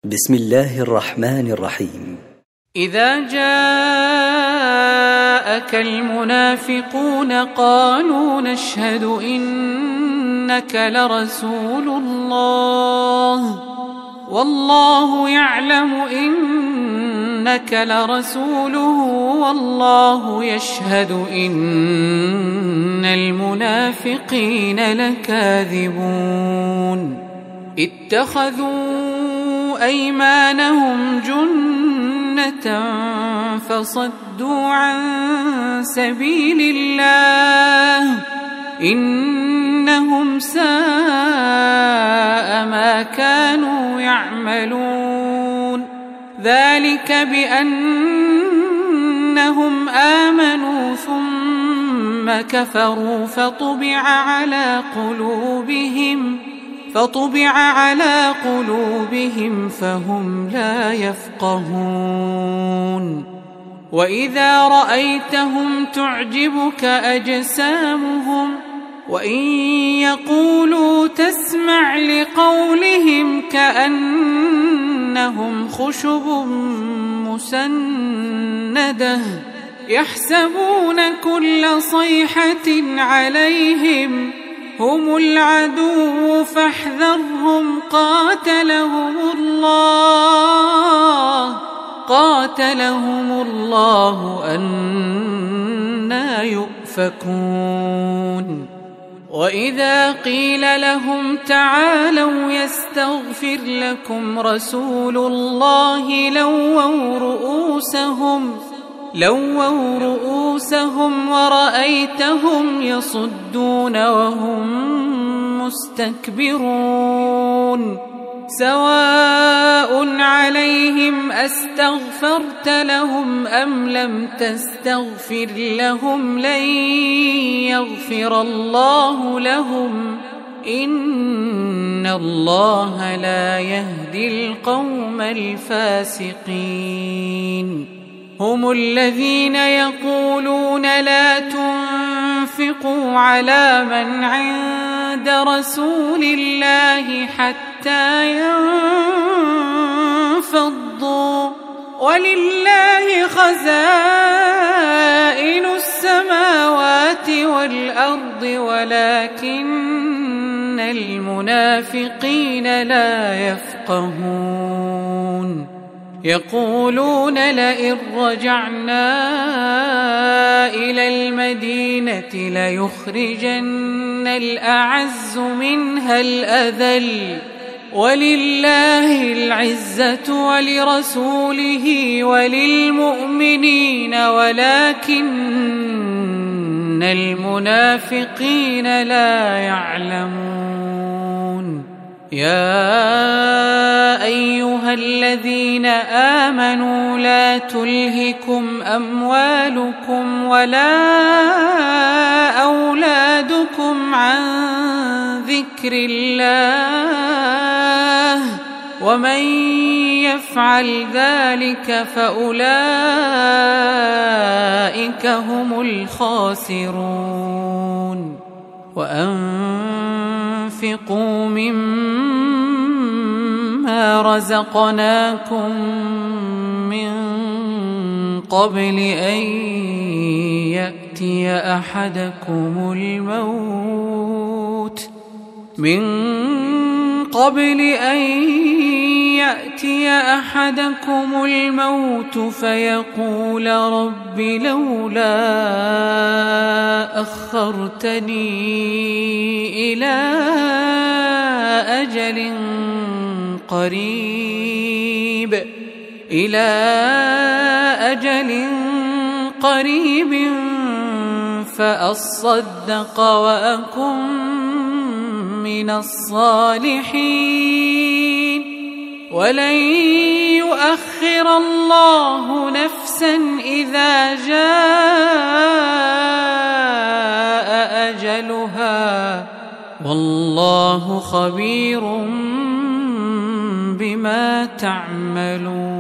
بسم الله الرحمن الرحيم. إذا جاءك المنافقون قالوا نشهد إنك لرسول الله والله يعلم إنك لرسوله والله يشهد إن المنافقين لكاذبون اتخذوا أيمانهم جنة فصدوا عن سبيل الله إنهم ساء ما كانوا يعملون ذلك بأنهم آمنوا ثم كفروا فطبع على قلوبهم فهم لا يفقهون وإذا رأيتهم تعجبك أجسامهم وإن يقولوا تسمع لقولهم كأنهم خشب مسندة يحسبون كل صيحة عليهم هم العدو فاحذرهم قاتلهم الله أنى يؤفكون وإذا قيل لهم تعالوا يستغفر لكم رسول الله لووا رؤوسهم ورأيتهم يصدون وهم مستكبرون سواء عليهم أستغفرت لهم أم لم تستغفر لهم لن يغفر الله لهم إن الله لا يهدي القوم الفاسقين هم الذين يقولون لا تنفقوا على من عند رسول الله حتى ينفضوا ولله خزائن السماوات والأرض ولكن المنافقين لا يفقهون يقولون لئن رجعنا إلى المدينة ليخرجن الأعز منها الأذل ولله العزة ولرسوله وللمؤمنين ولكن المنافقين لا يعلمون يا أيها الذين آمنوا لا تلهكم أموالكم ولا أولادكم عن ذكر الله ومن يفعل ذلك فأولئك هم الخاسرون وأنفقوا مما رزقناكم من قبل أن يأتي أحدكم الموت فيقول رب لولا أخرتني إلى أجل قريب فأصدق وأكن من الصالحين ولن يؤخر الله نفسا إذا جاء أجلها والله خبير بما تعملون.